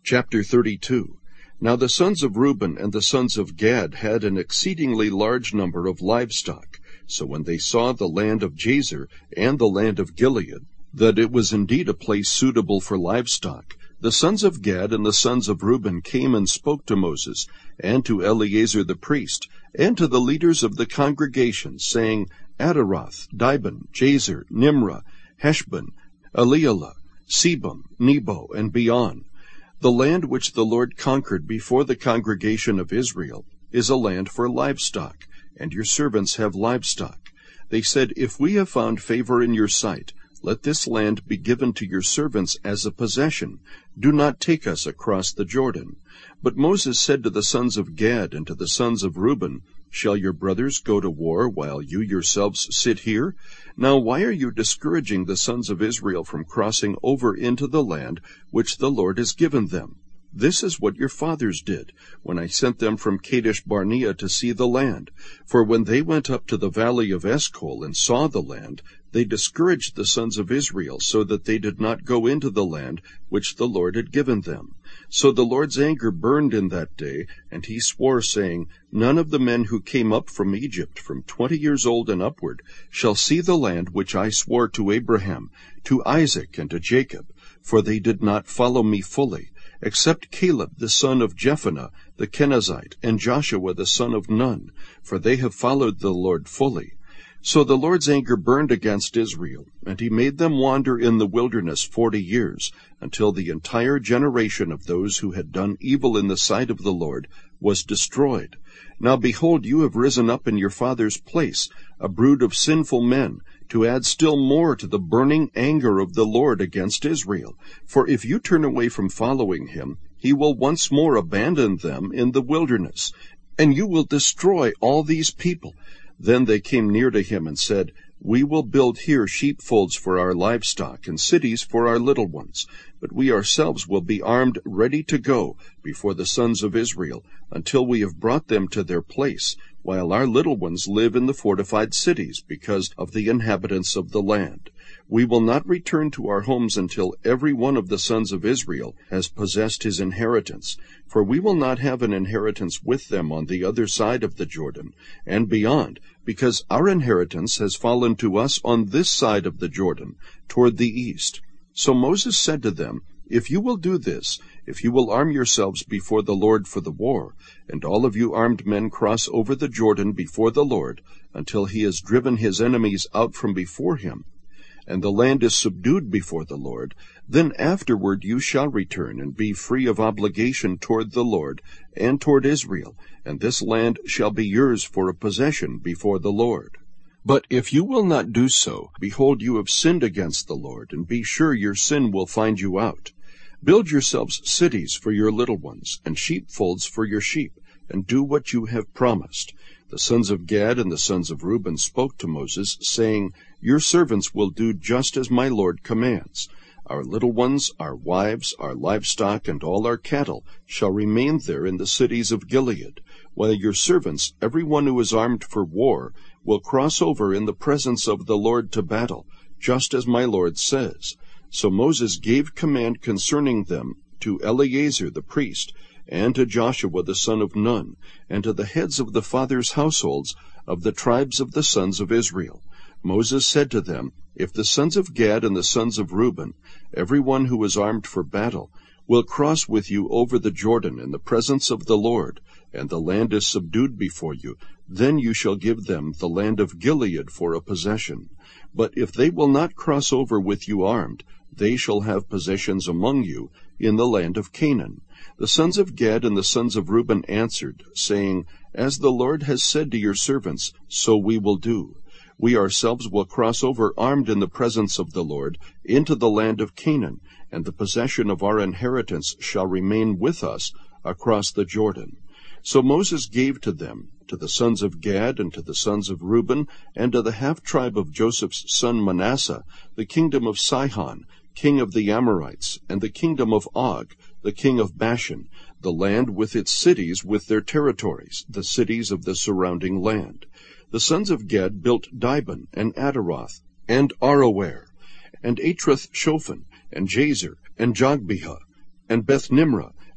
Chapter 32. Now the sons of Reuben and the sons of Gad had an exceedingly large number of livestock. So when they saw the land of Jazer and the land of Gilead, that it was indeed a place suitable for livestock, the sons of Gad and the sons of Reuben came and spoke to Moses, and to Eleazar the priest, and to the leaders of the congregation, saying, Adaroth, Dibon, Jazer, Nimrah, Heshbon, Elealeh, Sebam, Nebo, and beyond. The land which the Lord conquered before the congregation of Israel is a land for livestock, and your servants have livestock. They said, If we have found favor in your sight, let this land be given to your servants as a possession. Do not take us across the Jordan. But Moses said to the sons of Gad and to the sons of Reuben, Shall your brothers go to war while you yourselves sit here? Now why are you discouraging the sons of Israel from crossing over into the land which the Lord has given them? This is what your fathers did, when I sent them from Kadesh Barnea to see the land. For when they went up to the valley of Eshcol and saw the land, they discouraged the sons of Israel, so that they did not go into the land which the Lord had given them. So the Lord's anger burned in that day, and he swore, saying, None of the men who came up from Egypt, from 20 years old and upward, shall see the land which I swore to Abraham, to Isaac, and to Jacob, for they did not follow me fully, except Caleb the son of Jephunneh the Kenizzite, and Joshua the son of Nun, for they have followed the Lord fully. So the Lord's anger burned against Israel, and he made them wander in the wilderness 40 years, until the entire generation of those who had done evil in the sight of the Lord was destroyed. Now behold, you have risen up in your father's place, a brood of sinful men, to add still more to the burning anger of the Lord against Israel. For if you turn away from following him, he will once more abandon them in the wilderness, and you will destroy all these people. Then they came near to him and said, We will build here sheepfolds for our livestock, and cities for our little ones. But we ourselves will be armed ready to go before the sons of Israel, until we have brought them to their place, while our little ones live in the fortified cities, because of the inhabitants of the land. We will not return to our homes until every one of the sons of Israel has possessed his inheritance, for we will not have an inheritance with them on the other side of the Jordan, and beyond, because our inheritance has fallen to us on this side of the Jordan, toward the east. So Moses said to them, If you will do this, if you will arm yourselves before the Lord for the war, and all of you armed men cross over the Jordan before the Lord, until he has driven his enemies out from before him, and the land is subdued before the Lord, then afterward you shall return and be free of obligation toward the Lord and toward Israel, and this land shall be yours for a possession before the Lord. But if you will not do so, behold, you have sinned against the Lord, and be sure your sin will find you out. Build yourselves cities for your little ones, and sheepfolds for your sheep, and do what you have promised. The sons of Gad and the sons of Reuben spoke to Moses, saying, Your servants will do just as my Lord commands. Our little ones, our wives, our livestock, and all our cattle shall remain there in the cities of Gilead, while your servants, every one who is armed for war, will cross over in the presence of the Lord to battle, just as my Lord says. So Moses gave command concerning them to Eleazar the priest, and to Joshua the son of Nun, and to the heads of the fathers' households of the tribes of the sons of Israel. Moses said to them, If the sons of Gad and the sons of Reuben, every one who is armed for battle, will cross with you over the Jordan in the presence of the Lord, and the land is subdued before you, then you shall give them the land of Gilead for a possession. But if they will not cross over with you armed, they shall have possessions among you in the land of Canaan. The sons of Gad and the sons of Reuben answered, saying, As the Lord has said to your servants, so we will do. We ourselves will cross over armed in the presence of the Lord into the land of Canaan, and the possession of our inheritance shall remain with us across the Jordan. So Moses gave to them, to the sons of Gad and to the sons of Reuben, and to the half-tribe of Joseph's son Manasseh, the kingdom of Sihon, king of the Amorites, and the kingdom of Og, the king of Bashan, the land with its cities with their territories, the cities of the surrounding land. The sons of Gad built Dibon, and Adaroth, and Aroer, and Atroth-Shophan, and Jazer, and Jogbehah, and Beth-Nimrah,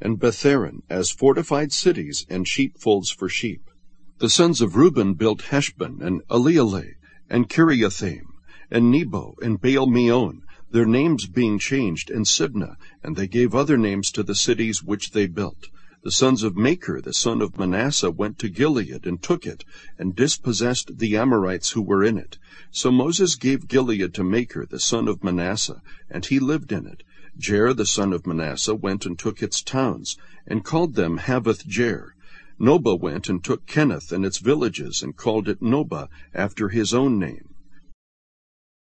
and Betharan, as fortified cities and sheepfolds for sheep. The sons of Reuben built Heshbon, and Elealeh, and Kiriathaim, and Nebo, and Baal-meon, their names being changed, and Sibnah, and they gave other names to the cities which they built. The sons of Machir, the son of Manasseh, went to Gilead, and took it, and dispossessed the Amorites who were in it. So Moses gave Gilead to Machir, the son of Manasseh, and he lived in it. Jair, the son of Manasseh, went and took its towns, and called them Havoth-jair. Nobah went and took Kenath and its villages, and called it Nobah, after his own name.